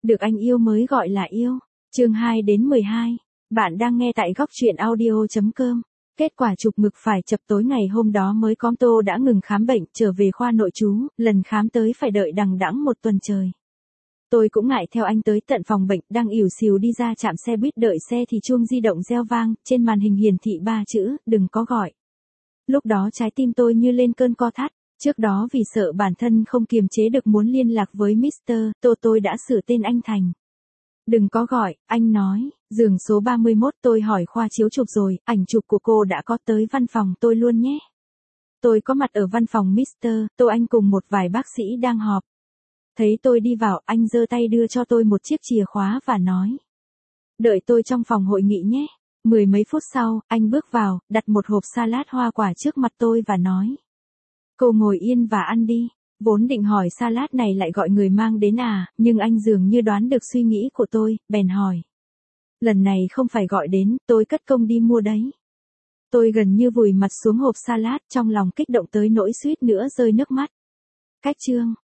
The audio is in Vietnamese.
Được anh yêu mới gọi là yêu. Chương 2 đến 12. Bạn đang nghe tại góc truyện audio.com. Kết quả chụp ngực phải chập tối ngày hôm đó mới có Tô đã ngừng khám bệnh, trở về khoa nội trú, lần khám tới phải đợi đằng đẵng 1 tuần trời. Tôi cũng ngại theo anh tới tận phòng bệnh, đang ỉu xìu đi ra trạm xe buýt đợi xe thì chuông di động reo vang, trên màn hình hiển thị 3 chữ, đừng có gọi. Lúc đó trái tim tôi như lên cơn co thắt, trước đó vì sợ bản thân không kiềm chế được muốn liên lạc với Mr. Tô tôi đã sửa tên anh thành. Đừng có gọi, anh nói, giường số 31 tôi hỏi khoa chiếu chụp rồi, ảnh chụp của cô đã có tới văn phòng tôi luôn nhé. Tôi có mặt ở văn phòng Mr. Tô anh cùng một vài bác sĩ đang họp. Thấy tôi đi vào, anh giơ tay đưa cho tôi một chiếc chìa khóa và nói. Đợi tôi trong phòng hội nghị nhé. 10 mấy phút sau, anh bước vào, đặt một hộp salad hoa quả trước mặt tôi và nói. Cô ngồi yên và ăn đi. Vốn định hỏi salad này lại gọi người mang đến à, nhưng anh dường như đoán được suy nghĩ của tôi, bèn hỏi. Lần này không phải gọi đến, tôi cất công đi mua đấy. Tôi gần như vùi mặt xuống hộp salad, trong lòng kích động tới nỗi suýt nữa rơi nước mắt. Cách chương.